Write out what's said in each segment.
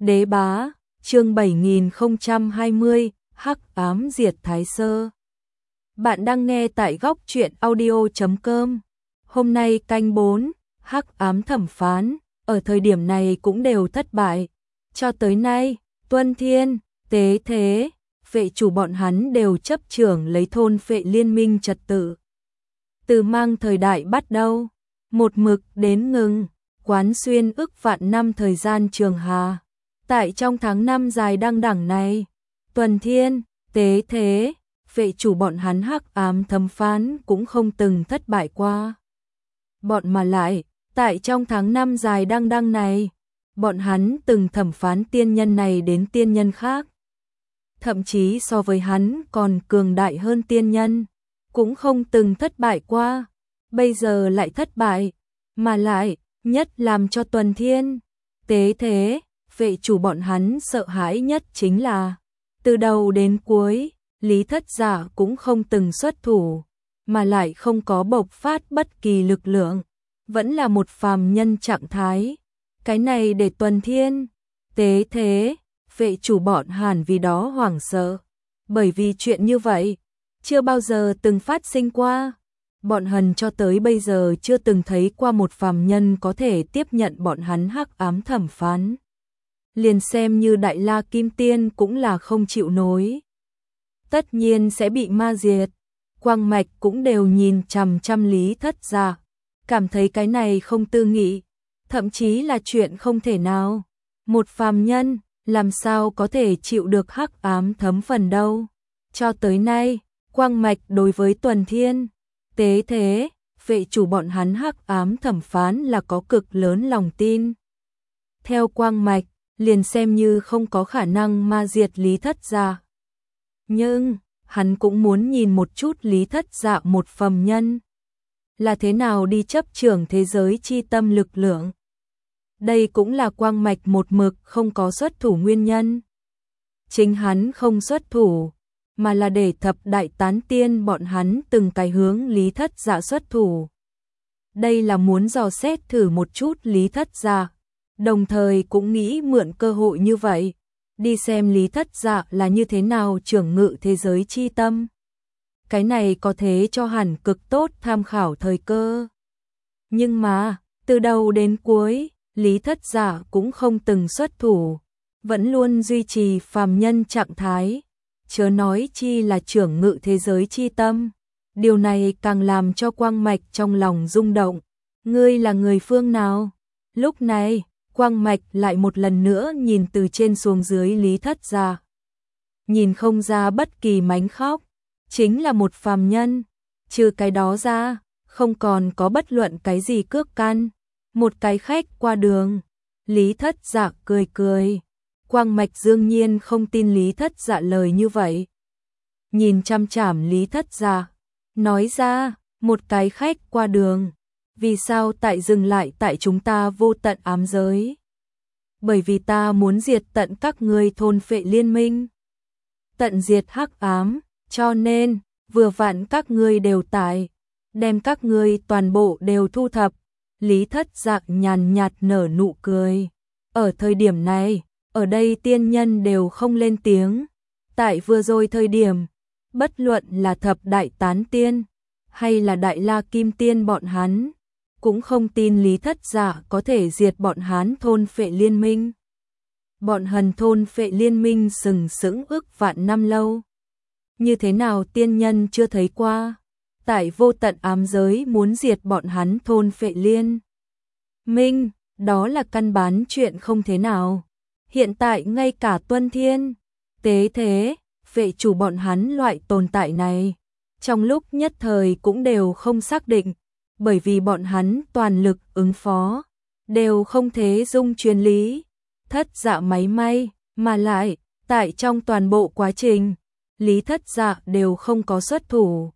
Đế bá, chương 7020, Hắc ám diệt Thái Sơ. Bạn đang nghe tại góc truyện audio.com. Hôm nay canh 4, Hắc ám thẩm phán, ở thời điểm này cũng đều thất bại. Cho tới nay, Tuân Thiên, Tế Thế, vệ chủ bọn hắn đều chấp trưởng lấy thôn phệ liên minh trật tự. Từ mang thời đại bắt đầu, một mực đến ngừng, quán xuyên ức vạn năm thời gian trường hà. Tại trong tháng 5 dài đăng đẳng này, Tuân Thiên, Tế Thế, vệ chủ bọn hắn hắc ám thẩm phán cũng không từng thất bại qua. Bọn mà lại, tại trong tháng 5 dài đăng này, bọn hắn từng thẩm phán tiên nhân này đến tiên nhân khác. Thậm chí so với hắn còn cường đại hơn tiên nhân, cũng không từng thất bại qua, bây giờ lại thất bại, mà lại, nhất làm cho Tuân Thiên, Tế Thế, vệ chủ bọn hắn sợ hãi nhất chính là, từ đầu đến cuối, Lý Thất Giả cũng không từng xuất thủ, mà lại không có bộc phát bất kỳ lực lượng, vẫn là một phàm nhân trạng thái. Cái này để Tuân Thiên, Tế Thế, vệ chủ bọn Hàn vì đó hoảng sợ, bởi vì chuyện như vậy chưa bao giờ từng phát sinh qua. Bọn Hần cho tới bây giờ chưa từng thấy qua một phàm nhân có thể tiếp nhận bọn hắn hắc ám thẩm phán. Liền xem như Đại La Kim Tiên cũng là không chịu nổi. Tất nhiên sẽ bị ma diệt. Quang Mạch cũng đều nhìn chằm chằm Lý Thất Giả, cảm thấy cái này không tư nghị, thậm chí là chuyện không thể nào. Một phàm nhân làm sao có thể chịu được hắc ám thấm phần đâu. Cho tới nay, Quang Mạch đối với Tuân Thiên, Tế Thế, vệ chủ bọn hắn hắc ám thẩm phán là có cực lớn lòng tin. Theo Quang Mạch, liền xem như không có khả năng ma diệt Lý Thất Giả. Nhưng, hắn cũng muốn nhìn một chút Lý Thất Giả một phàm nhân là thế nào đi chấp trưởng thế giới chi tâm lực lượng. Đây cũng là Quang Mạch một mực không có xuất thủ nguyên nhân. Chính hắn không xuất thủ, mà là để thập đại tán tiên bọn hắn từng cái hướng Lý Thất Giả xuất thủ. Đây là muốn dò xét thử một chút Lý Thất Giả, đồng thời cũng nghĩ mượn cơ hội như vậy, đi xem Lý Thất Giả là như thế nào trưởng ngự thế giới chi tâm. Cái này có thế cho hẳn cực tốt tham khảo thời cơ. Nhưng mà, từ đầu đến cuối, Lý Thất Giả cũng không từng xuất thủ, vẫn luôn duy trì phàm nhân trạng thái, chớ nói chi là trưởng ngự thế giới chi tâm. Điều này càng làm cho Quang Mạch trong lòng rung động. Ngươi là người phương nào? Lúc này, Quang Mạch lại một lần nữa nhìn từ trên xuống dưới Lý Thất Giả. Nhìn không ra bất kỳ mánh khóc, chính là một phàm nhân, trừ cái đó ra, không còn có bất luận cái gì cước căn. Một cái khách qua đường. Lý Thất Giả cười cười. Quang Mạch đương nhiên không tin Lý Thất Giả lời như vậy. Nhìn chăm chằm Lý Thất Giả, nói ra, một cái khách qua đường, vì sao tại dừng lại tại chúng ta vô tận ám giới? Bởi vì ta muốn diệt tận các ngươi thôn phệ liên minh, tận diệt hắc ám, cho nên vừa vặn các ngươi đều tại, đem các ngươi toàn bộ đều thu thập. Lý Thất Giả nhàn nhạt nở nụ cười. Ở thời điểm này, ở đây tiên nhân đều không lên tiếng. Tại vừa rồi thời điểm, bất luận là thập đại tán tiên, hay là Đại La Kim Tiên bọn hắn, cũng không tin Lý Thất Giả có thể diệt bọn hắn thôn phệ liên minh. Bọn Hần thôn phệ liên minh sừng sững ức vạn năm lâu. Như thế nào tiên nhân chưa thấy qua? Tại vô tận ám giới muốn diệt bọn hắn thôn phệ liên minh, đó là căn bản chuyện không thế nào. Hiện tại ngay cả Tuân Thiên, Tế Thế, vệ chủ bọn hắn loại tồn tại này, trong lúc nhất thời cũng đều không xác định, bởi vì bọn hắn toàn lực ứng phó, đều không thể dung truyền Lý Thất Giả máy may, mà lại, tại trong toàn bộ quá trình, Lý Thất Giả đều không có xuất thủ.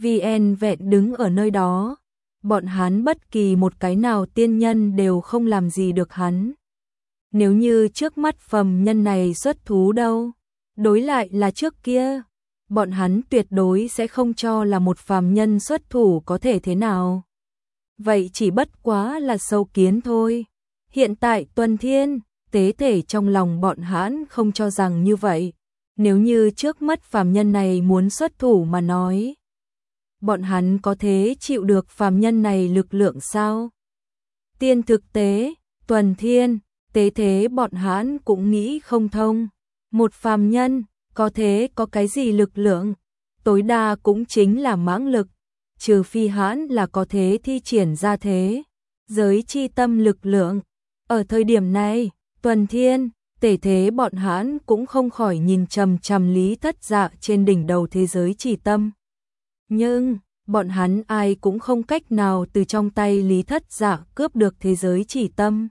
VN vẹn đứng ở nơi đó, bọn hắn bất kỳ một cái nào tiên nhân đều không làm gì được hắn. Nếu như trước mắt phàm nhân này xuất thú đâu, đối lại là trước kia, bọn hắn tuyệt đối sẽ không cho là một phàm nhân xuất thủ có thể thế nào. Vậy chỉ bất quá là sâu kiến thôi. Hiện tại Tuân Thiên, tế thể trong lòng bọn hắn không cho rằng như vậy. Nếu như trước mắt phàm nhân này muốn xuất thủ mà nói, bọn hắn có thể chịu được phàm nhân này lực lượng sao? Tiên thực tế, tuần thiên, tế thế bọn hắn cũng nghĩ không thông. Một phàm nhân, có thể có cái gì lực lượng? Tối đa cũng chính là mãng lực, trừ phi hắn là có thể thi triển ra thế giới chi tâm lực lượng. Ở thời điểm này, tuần thiên, tế thế bọn hắn cũng không khỏi nhìn chằm chằm Lý Thất Dạ trên đỉnh đầu thế giới chi tâm. Nhưng, bọn hắn ai cũng không cách nào từ trong tay Lý Thất Dạ cướp được thế giới chỉ tâm.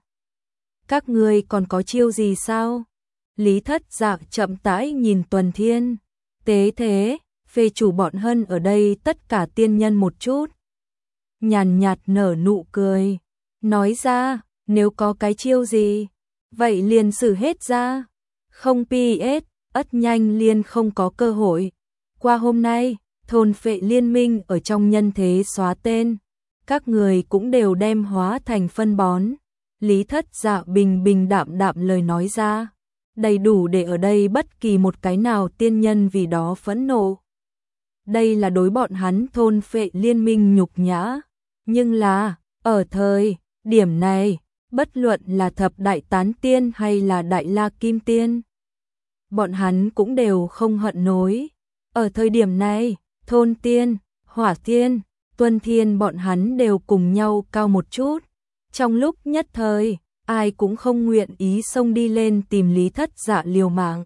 Các ngươi còn có chiêu gì sao? Lý Thất Dạ chậm rãi nhìn tuần thiên, tế thế, phê chủ bọn Hân ở đây tất cả tiên nhân một chút. Nhàn nhạt nở nụ cười, nói ra, nếu có cái chiêu gì, vậy liền sử hết ra. Không PS, ất nhanh liền không có cơ hội. Qua hôm nay, thôn phệ liên minh ở trong nhân thế xóa tên, các người cũng đều đem hóa thành phân bón. Lý Thất Dạ bình bình đạm đạm lời nói ra, đầy đủ để ở đây bất kỳ một cái nào tiên nhân vì đó phẫn nộ. Đây là đối bọn hắn thôn phệ liên minh nhục nhã, nhưng là, ở thời điểm này, bất luận là thập đại tán tiên hay là đại la kim tiên, bọn hắn cũng đều không hận nối. Ở thời điểm này, thôn tiên, hỏa tiên, tuần thiên bọn hắn đều cùng nhau cao một chút. Trong lúc nhất thời, ai cũng không nguyện ý xông đi lên tìm Lý Thất Dạ liều mạng.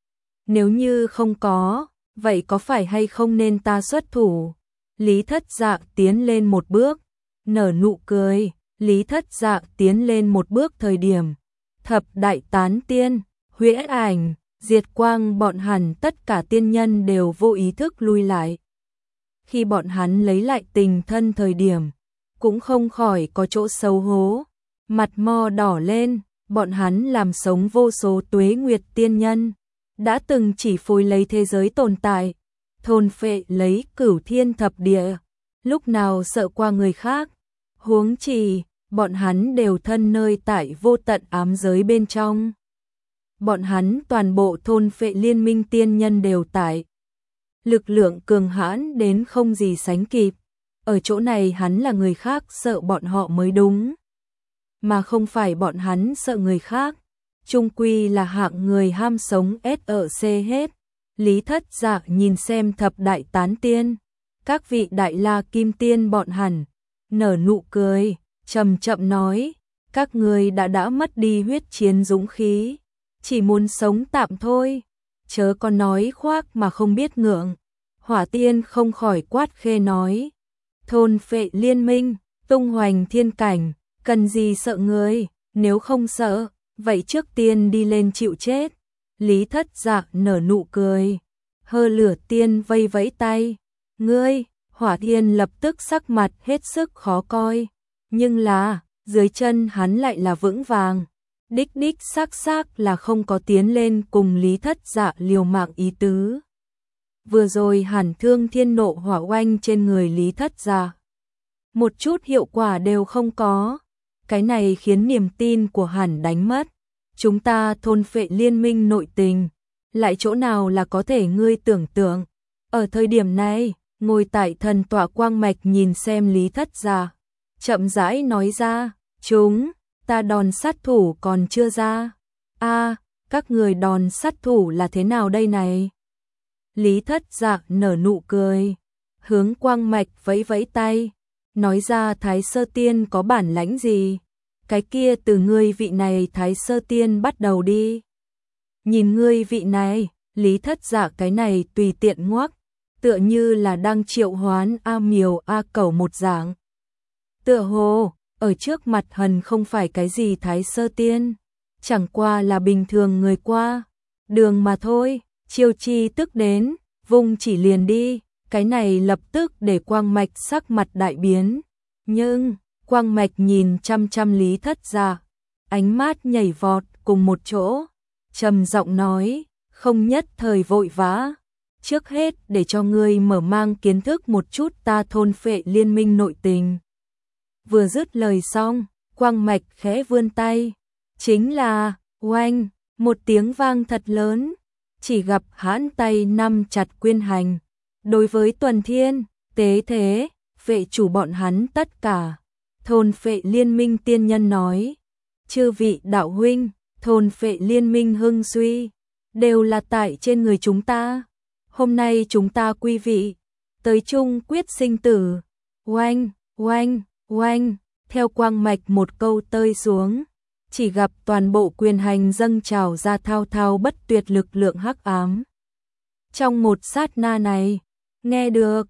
Nếu như không có, vậy có phải hay không nên ta xuất thủ? Lý Thất Dạ tiến lên một bước, nở nụ cười. Lý Thất Dạ tiến lên một bước thời điểm, thập đại tán tiên, huyễn ảnh, diệt quang bọn hẳn tất cả tiên nhân đều vô ý thức lui lại. Khi bọn hắn lấy lại tình thân thời điểm, cũng không khỏi có chỗ xấu hố, mặt mo đỏ lên. Bọn hắn làm sống vô số tuế nguyệt tiên nhân, đã từng chỉ phối lấy thế giới tồn tại, thôn phệ lấy cửu thiên thập địa, lúc nào sợ qua người khác. Huống chi, bọn hắn đều thân nơi tại vô tận ám giới bên trong. Bọn hắn toàn bộ thôn phệ liên minh tiên nhân đều tại. Lực lượng cường hãn đến không gì sánh kịp. Ở chỗ này hắn là người khác sợ bọn họ mới đúng. Mà không phải bọn hắn sợ người khác. Chung quy là hạng người ham sống SRC hết. Lý Thất Dạ nhìn xem thập đại tán tiên, các vị đại la kim tiên bọn hẳn, nở nụ cười, chậm chậm nói, các người đã mất đi huyết chiến dũng khí, chỉ muốn sống tạm thôi, chớ còn nói khoác mà không biết ngượng. Hỏa tiên không khỏi quát khê nói, thôn phệ liên minh, tung hoành thiên cảnh, cần gì sợ người, nếu không sợ, vậy trước tiên đi lên chịu chết. Lý Thất Dạ nở nụ cười, hơ lửa tiên vây vẫy tay, ngươi. Hỏa thiên lập tức sắc mặt hết sức khó coi, nhưng là, dưới chân hắn lại là vững vàng, đích đích xác là không có tiến lên cùng Lý Thất Dạ liều mạng ý tứ. Vừa rồi hàn thương thiên nộ hỏa oanh trên người Lý Thất Dạ, một chút hiệu quả đều không có, cái này khiến niềm tin của hàn đánh mất. Chúng ta thôn phệ liên minh nội tình, lại chỗ nào là có thể ngươi tưởng tượng. Ở thời điểm này, ngồi tại thần tọa quang mạch nhìn xem Lý Thất Dạ, chậm rãi nói ra, chúng ta đòn sát thủ còn chưa ra. Các người đòn sát thủ là thế nào đây này? Lý Thất Dạ nở nụ cười, hướng quang mạch vẫy vẫy tay, nói ra Thái Sơ Tiên có bản lãnh gì? Cái kia từ ngươi vị này Thái Sơ Tiên bắt đầu đi. Nhìn ngươi vị này, Lý Thất Dạ cái này tùy tiện ngoắc, tựa như là đang triệu hoán A Miều A Cẩu một dạng. Tựa hồ, ở trước mặt hần không phải cái gì Thái Sơ Tiên, chẳng qua là bình thường người qua đường mà thôi, chiêu chi tức đến, vung chỉ liền đi, cái này lập tức để quang mạch sắc mặt đại biến. Nhưng, quang mạch nhìn chăm chăm Lý Thất Dạ, ánh mắt nhảy vọt cùng một chỗ, trầm giọng nói, không nhất thời vội vã. Trước hết để cho ngươi mở mang kiến thức một chút ta thôn phệ liên minh nội tình. Vừa dứt lời xong, quang mạch khẽ vươn tay, chính là oanh, một tiếng vang thật lớn, chỉ gặp hắn tay nắm chặt quyên hành. Đối với Tuần Thiên, Tế Thế, vệ chủ bọn hắn tất cả, thôn phệ liên minh tiên nhân nói, chư vị đạo huynh, thôn phệ liên minh hưng suy, đều là tại trên người chúng ta. Hôm nay chúng ta quy vị, tới chung quyết sinh tử. Oanh, oanh, oanh, theo quang mạch một câu tơi xuống, chỉ gặp toàn bộ quyền hành dâng trào ra thao thao bất tuyệt lực lượng hắc ám. Trong một sát na này, nghe được,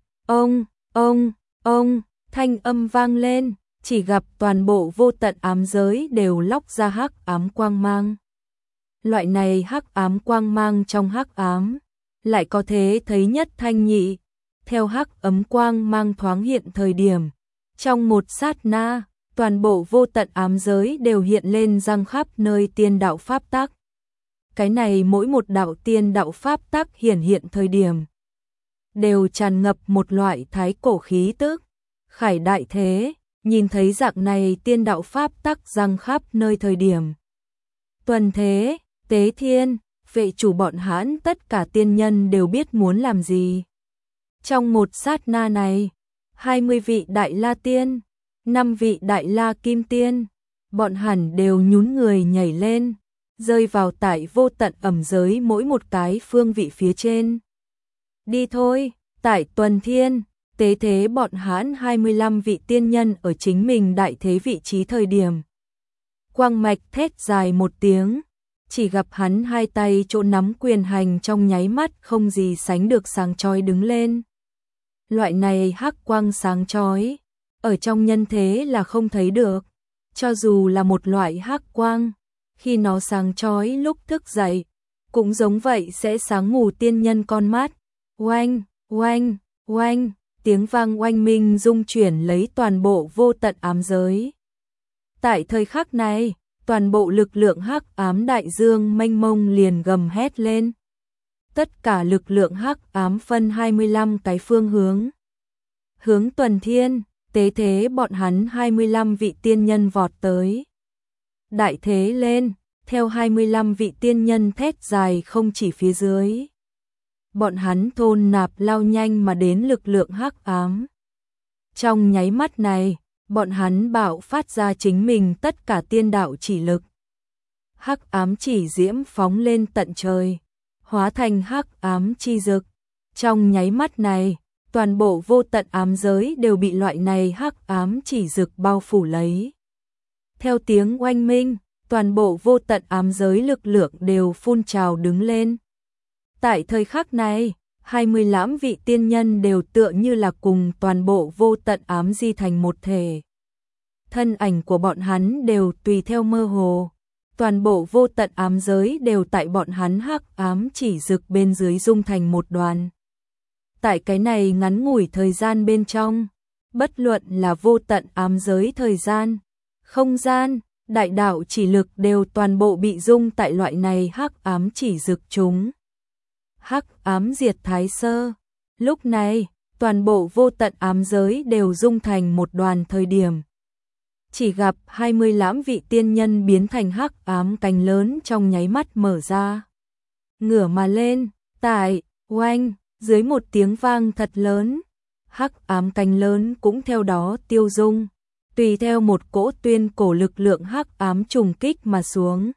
ông, thanh âm vang lên, chỉ gặp toàn bộ vô tận ám giới đều lóc ra hắc ám quang mang. Loại này hắc ám quang mang trong hắc ám, lại có thể thấy nhất thanh nhị, theo hắc ấm quang mang thoáng hiện thời điểm. Trong một sát na, toàn bộ vô tận ám giới đều hiện lên răng khắp nơi tiên đạo pháp tắc. Cái này mỗi một đạo tiên đạo pháp tắc hiển hiện thời điểm, đều tràn ngập một loại thái cổ khí tức. Khải đại thế, nhìn thấy dạng này tiên đạo pháp tắc răng khắp nơi thời điểm. Tuần Thế, Tế Thiên, vệ chủ bọn hãn tất cả tiên nhân đều biết muốn làm gì. Trong một sát na này, 20 vị đại la tiên, 5 vị đại la kim tiên, bọn hẳn đều nhún người nhảy lên, rơi vào tại vô tận ẩm giới mỗi một cái phương vị phía trên. Đi thôi, tại Tuần Thiên, Tế Thế bọn hãn 25 vị tiên nhân ở chính mình đại thế vị trí thời điểm. Quang mạch thét dài một tiếng, chỉ gặp hắn hai tay chỗ nắm quyền hành trong nháy mắt không gì sánh được sáng chói đứng lên. Loại này hắc quang sáng chói, ở trong nhân thế là không thấy được, cho dù là một loại hắc quang, khi nó sáng chói lúc thức dậy, cũng giống vậy sẽ sáng ngủ tiên nhân con mắt. Oanh, oanh, oanh, tiếng vang oanh minh rung chuyển lấy toàn bộ vô tận ám giới. Tại thời khắc này, toàn bộ lực lượng hắc ám đại dương mênh mông liền gầm hét lên. Tất cả lực lượng hắc ám phân 25 cái phương hướng. Hướng Tuần Thiên, Tế Thế bọn hắn 25 vị tiên nhân vọt tới. Đại thế lên, theo 25 vị tiên nhân thét dài không chỉ phía dưới. Bọn hắn thôn nạp lao nhanh mà đến lực lượng hắc ám. Trong nháy mắt này, bọn hắn bạo phát ra chính mình tất cả tiên đạo chỉ lực. Hắc ám chỉ diễm phóng lên tận trời, hóa thành hắc ám chi dực. Trong nháy mắt này, toàn bộ vô tận ám giới đều bị loại này hắc ám chỉ dực bao phủ lấy. Theo tiếng oanh minh, toàn bộ vô tận ám giới lực lượng đều phun trào đứng lên. Tại thời khắc này, 28 vị tiên nhân đều tựa như là cùng toàn bộ vô tận ám di thành một thể. Thân ảnh của bọn hắn đều tùy theo mơ hồ, toàn bộ vô tận ám giới đều tại bọn hắn hắc ám chỉ dực bên dưới dung thành một đoàn. Tại cái này ngắn ngủi thời gian bên trong, bất luận là vô tận ám giới thời gian, không gian, đại đạo chỉ lực đều toàn bộ bị dung tại loại này hắc ám chỉ dực chúng. Hắc ám diệt thái sơ. Lúc này, toàn bộ vô tận ám giới đều dung thành một đoàn thời điểm. Chỉ gặp 28 vị tiên nhân biến thành hắc ám cánh lớn trong nháy mắt mở ra. Ngửa mà lên, tại, oanh, dưới một tiếng vang thật lớn, hắc ám cánh lớn cũng theo đó tiêu dung, tùy theo một cỗ tuyên cổ lực lượng hắc ám trùng kích mà xuống.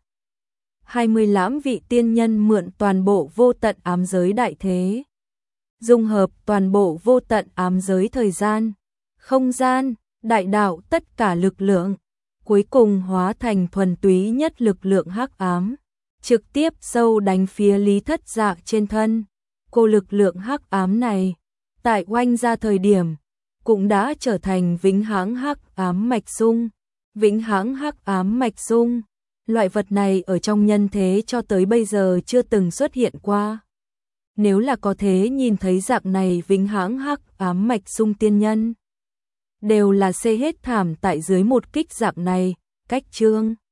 28 vị tiên nhân mượn toàn bộ vô tận ám giới đại thế, dung hợp toàn bộ vô tận ám giới thời gian, không gian, đại đạo tất cả lực lượng, cuối cùng hóa thành thuần túy nhất lực lượng hắc ám, trực tiếp sâu đánh phía Lý Thất Dạ trên thân. Cô lực lượng hắc ám này, tại oanh ra thời điểm, cũng đã trở thành vĩnh hằng hắc ám mạch sung. Vĩnh hằng hắc ám mạch sung, loại vật này ở trong nhân thế cho tới bây giờ chưa từng xuất hiện qua. Nếu là có thể nhìn thấy dạng này vĩnh hằng hắc ám mạch sung tiên nhân, đều là xê hết thảm tại dưới một kích dạng này, cách chương.